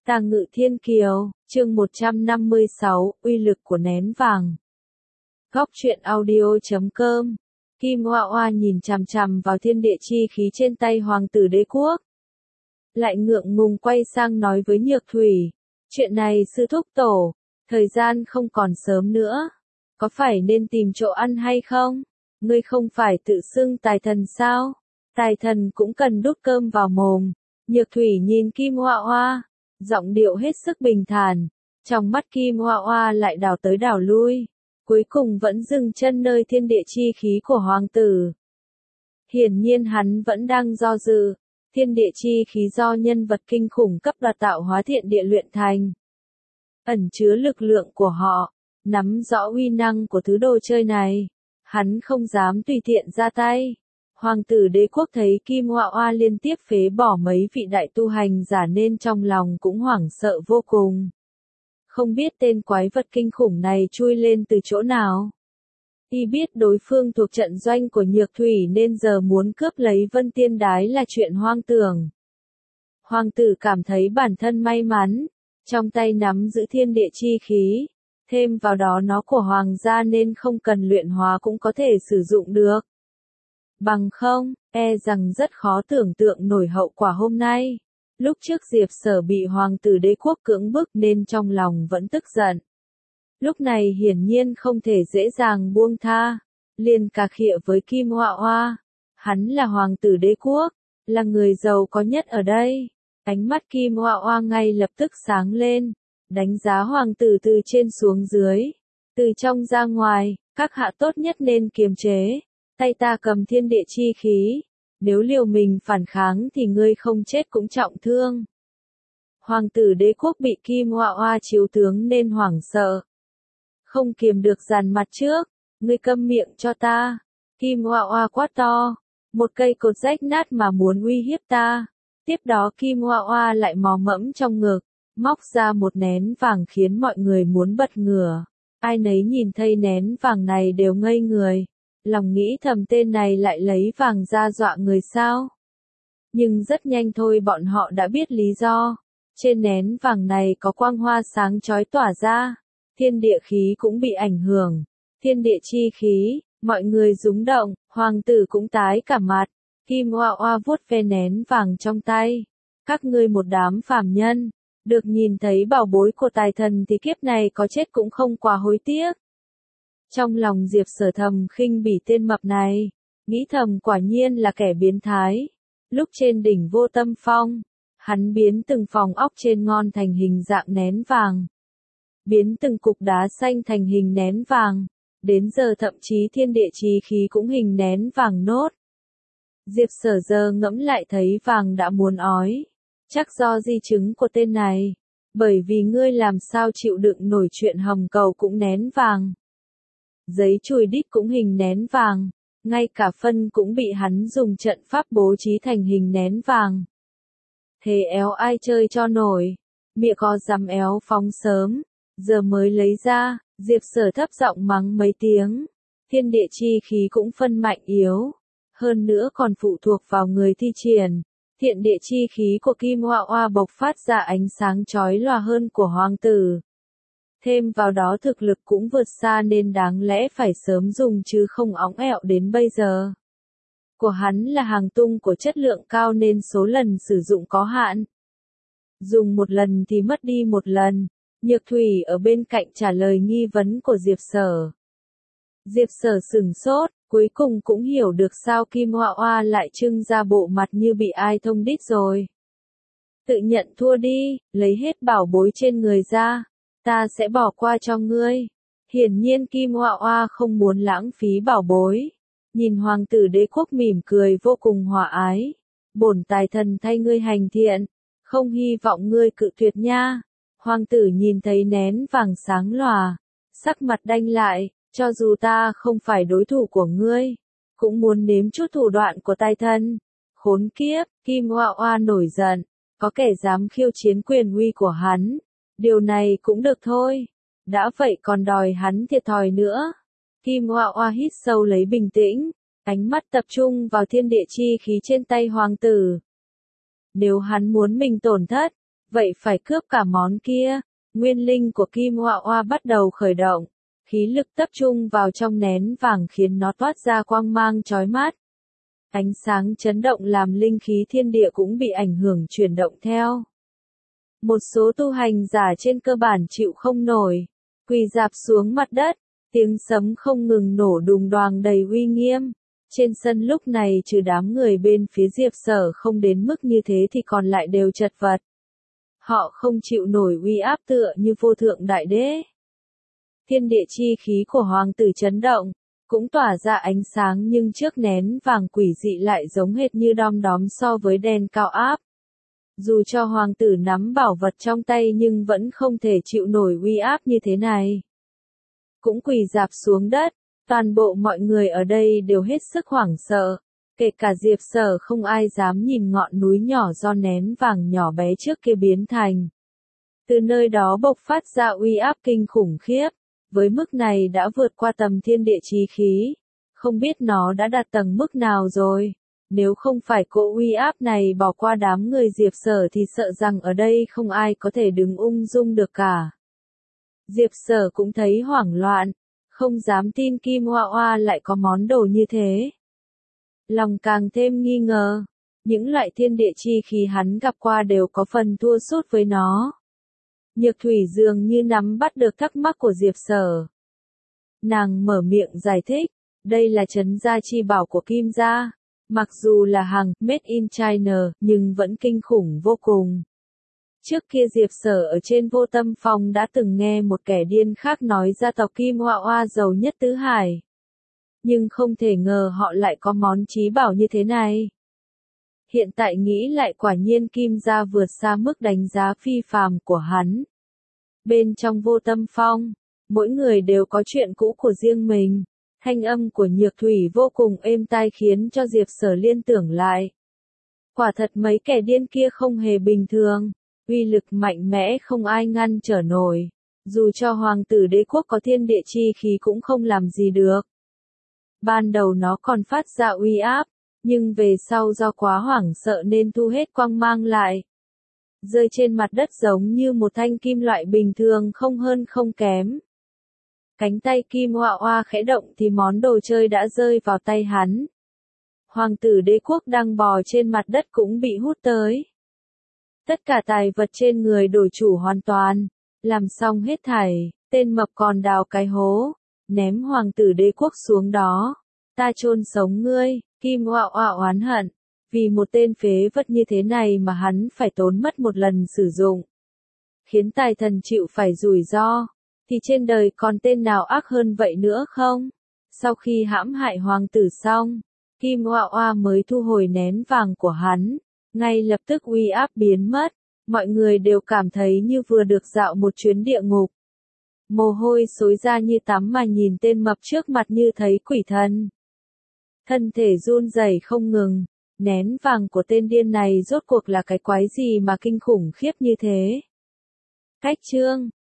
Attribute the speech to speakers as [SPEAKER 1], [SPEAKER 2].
[SPEAKER 1] Tàng Ngự Thiên Kiều, chương 156, uy lực của nén vàng. Góc truyện audio.com. Kim Hoa Hoa nhìn chằm chằm vào thiên địa chi khí trên tay hoàng tử đế quốc. Lại ngượng ngùng quay sang nói với Nhược Thủy. Chuyện này sư thúc tổ, thời gian không còn sớm nữa. Có phải nên tìm chỗ ăn hay không? Ngươi không phải tự xưng tài thần sao? Tài thần cũng cần đút cơm vào mồm. Nhược Thủy nhìn Kim Hoa Hoa, giọng điệu hết sức bình thản. Trong mắt Kim Hoa Hoa lại đảo tới đảo lui, cuối cùng vẫn dừng chân nơi thiên địa chi khí của hoàng tử. Hiển nhiên hắn vẫn đang do dự. Thiên địa chi khí do nhân vật kinh khủng cấp đoạt tạo hóa thiện địa luyện thành, ẩn chứa lực lượng của họ, nắm rõ uy năng của thứ đồ chơi này, hắn không dám tùy tiện ra tay. Hoàng tử đế quốc thấy Kim Hoa Hoa liên tiếp phế bỏ mấy vị đại tu hành giả nên trong lòng cũng hoảng sợ vô cùng. Không biết tên quái vật kinh khủng này chui lên từ chỗ nào. Y biết đối phương thuộc trận doanh của Nhược Thủy nên giờ muốn cướp lấy Vân Tiên Đái là chuyện hoang tưởng. Hoàng tử cảm thấy bản thân may mắn, trong tay nắm giữ thiên địa chi khí, thêm vào đó nó của hoàng gia nên không cần luyện hóa cũng có thể sử dụng được. Bằng không, e rằng rất khó tưởng tượng nổi hậu quả hôm nay. Lúc trước Diệp Sở bị hoàng tử đế quốc cưỡng bức nên trong lòng vẫn tức giận. Lúc này hiển nhiên không thể dễ dàng buông tha, liền cà khịa với Kim Hoa Hoa. Hắn là hoàng tử đế quốc, là người giàu có nhất ở đây. Ánh mắt Kim Hoa Hoa ngay lập tức sáng lên, đánh giá hoàng tử từ trên xuống dưới, từ trong ra ngoài, các hạ tốt nhất nên kiềm chế. Tay ta cầm thiên địa chi khí, nếu liều mình phản kháng thì ngươi không chết cũng trọng thương. Hoàng tử đế quốc bị Kim Hoa Hoa chiếu tướng nên hoảng sợ, không kiềm được dàn mặt trước. Ngươi câm miệng cho ta. Kim Hoa Hoa quát to, một cây cột rách nát mà muốn uy hiếp ta. Tiếp đó Kim Hoa Hoa lại mò mẫm trong ngực, móc ra một nén vàng khiến mọi người muốn bật ngửa. Ai nấy nhìn thấy nén vàng này đều ngây người, lòng nghĩ thầm tên này lại lấy vàng ra dọa người sao. Nhưng rất nhanh thôi bọn họ đã biết lý do. Trên nén vàng này có quang hoa sáng chói tỏa ra, thiên địa khí cũng bị ảnh hưởng. Thiên địa chi khí, mọi người rúng động, hoàng tử cũng tái cả mặt. Kim Hoa Hoa vuốt ve nén vàng trong tay. Các ngươi một đám phàm nhân, được nhìn thấy bảo bối của tài thần thì kiếp này có chết cũng không quá hối tiếc. Trong lòng Diệp Sở thầm khinh bỉ tên mập này, nghĩ thầm quả nhiên là kẻ biến thái. Lúc trên đỉnh Vô Tâm Phong, hắn biến từng phòng ốc trên ngon thành hình dạng nén vàng, biến từng cục đá xanh thành hình nén vàng, đến giờ thậm chí thiên địa chi khí cũng hình nén vàng nốt. Diệp Sở giờ ngẫm lại thấy vàng đã muốn ói, chắc do di chứng của tên này, bởi vì ngươi làm sao chịu đựng nổi chuyện hầm cầu cũng nén vàng. Giấy chùi đít cũng hình nén vàng, ngay cả phân cũng bị hắn dùng trận pháp bố trí thành hình nén vàng. Thế éo ai chơi cho nổi, miệng có dám éo phóng sớm, giờ mới lấy ra. Diệp Sở thấp giọng mắng mấy tiếng. Thiên địa chi khí cũng phân mạnh yếu, hơn nữa còn phụ thuộc vào người thi triển. Thiên địa chi khí của Kim Hoa Hoa bộc phát ra ánh sáng chói lòa hơn của hoàng tử. Thêm vào đó thực lực cũng vượt xa nên đáng lẽ phải sớm dùng chứ không óng ẹo đến bây giờ. Của hắn là hàng tung của chất lượng cao nên số lần sử dụng có hạn. Dùng một lần thì mất đi một lần. Nhược Thủy ở bên cạnh trả lời nghi vấn của Diệp Sở. Diệp Sở sửng sốt, cuối cùng cũng hiểu được sao Kim Hoa Hoa lại trưng ra bộ mặt như bị ai thông đít rồi. Tự nhận thua đi, lấy hết bảo bối trên người ra, ta sẽ bỏ qua cho ngươi. Hiển nhiên Kim Hoa Hoa không muốn lãng phí bảo bối. Nhìn hoàng tử đế quốc mỉm cười vô cùng hòa ái. Bổn tài thần thay ngươi hành thiện, không hy vọng ngươi cự tuyệt nha. Hoàng tử nhìn thấy nén vàng sáng lòa, sắc mặt đanh lại, cho dù ta không phải đối thủ của ngươi, cũng muốn nếm chút thủ đoạn của tài thần. Khốn kiếp, Kim Hoa Hoa nổi giận, có kẻ dám khiêu chiến quyền uy của hắn. Điều này cũng được thôi, đã vậy còn đòi hắn thiệt thòi nữa. Kim Hoa Hoa hít sâu lấy bình tĩnh, ánh mắt tập trung vào thiên địa chi khí trên tay hoàng tử. Nếu hắn muốn mình tổn thất, vậy phải cướp cả món kia. Nguyên linh của Kim Oa Oa bắt đầu khởi động, khí lực tập trung vào trong nén vàng khiến nó toát ra quang mang chói mắt. Ánh sáng chấn động làm linh khí thiên địa cũng bị ảnh hưởng chuyển động theo. Một số tu hành giả trên cơ bản chịu không nổi, quỳ rạp xuống mặt đất, tiếng sấm không ngừng nổ đùng đoàng đầy uy nghiêm. Trên sân lúc này trừ đám người bên phía Diệp Sở không đến mức như thế thì còn lại đều chật vật. Họ không chịu nổi uy áp tựa như vô thượng đại đế. Thiên địa chi khí của hoàng tử chấn động, cũng tỏa ra ánh sáng nhưng trước nén vàng quỷ dị lại giống hệt như đom đóm so với đèn cao áp. Dù cho hoàng tử nắm bảo vật trong tay nhưng vẫn không thể chịu nổi uy áp như thế này. Cũng quỳ rạp xuống đất, toàn bộ mọi người ở đây đều hết sức hoảng sợ, kể cả Diệp Sở không ai dám nhìn ngọn núi nhỏ do nén vàng nhỏ bé trước kia biến thành. Từ nơi đó bộc phát ra uy áp kinh khủng khiếp, với mức này đã vượt qua tầm thiên địa chí khí, không biết nó đã đạt tầng mức nào rồi. Nếu không phải cỗ uy áp này bỏ qua đám người Diệp Sở thì sợ rằng ở đây không ai có thể đứng ung dung được cả. Diệp Sở cũng thấy hoảng loạn, không dám tin Kim Oa Oa lại có món đồ như thế. Lòng càng thêm nghi ngờ, những loại thiên địa chi khí hắn gặp qua đều có phần thua sút với nó. Nhược Thủy dường như nắm bắt được thắc mắc của Diệp Sở. Nàng mở miệng giải thích, đây là trấn gia chi bảo của Kim gia. Mặc dù là hàng made in China, nhưng vẫn kinh khủng vô cùng. Trước kia Diệp Sở ở trên Vô Tâm Phong đã từng nghe một kẻ điên khác nói gia tộc Kim Oa Oa giàu nhất tứ hải. Nhưng không thể ngờ họ lại có món chí bảo như thế này. Hiện tại nghĩ lại quả nhiên Kim gia vượt xa mức đánh giá phi phàm của hắn. Bên trong Vô Tâm Phong, mỗi người đều có chuyện cũ của riêng mình. Thanh âm của Nhược Thủy vô cùng êm tai khiến cho Diệp Sở liên tưởng lại. Quả thật mấy kẻ điên kia không hề bình thường, uy lực mạnh mẽ không ai ngăn trở nổi. Dù cho hoàng tử đế quốc có thiên địa chi khí cũng không làm gì được. Ban đầu nó còn phát ra uy áp, nhưng về sau do quá hoảng sợ nên thu hết quang mang lại. Rơi trên mặt đất giống như một thanh kim loại bình thường không hơn không kém. Cánh tay Kim Oa Oa khẽ động thì món đồ chơi đã rơi vào tay hắn. Hoàng tử đế quốc đang bò trên mặt đất cũng bị hút tới. Tất cả tài vật trên người đổi chủ hoàn toàn. Làm xong hết thảy, tên mập còn đào cái hố, ném hoàng tử đế quốc xuống đó. Ta chôn sống ngươi, Kim Oa Oa oán hận. Vì một tên phế vật như thế này mà hắn phải tốn mất một lần sử dụng. Khiến tài thần chịu phải rủi ro. Thì trên đời còn tên nào ác hơn vậy nữa không? Sau khi hãm hại hoàng tử xong, Kim Oa Oa mới thu hồi nén vàng của hắn, ngay lập tức uy áp biến mất, mọi người đều cảm thấy như vừa được dạo một chuyến địa ngục. Mồ hôi xối ra như tắm mà nhìn tên mập trước mặt như thấy quỷ thân. Thân thể run rẩy không ngừng, nén vàng của tên điên này rốt cuộc là cái quái gì mà kinh khủng khiếp như thế? Cách chương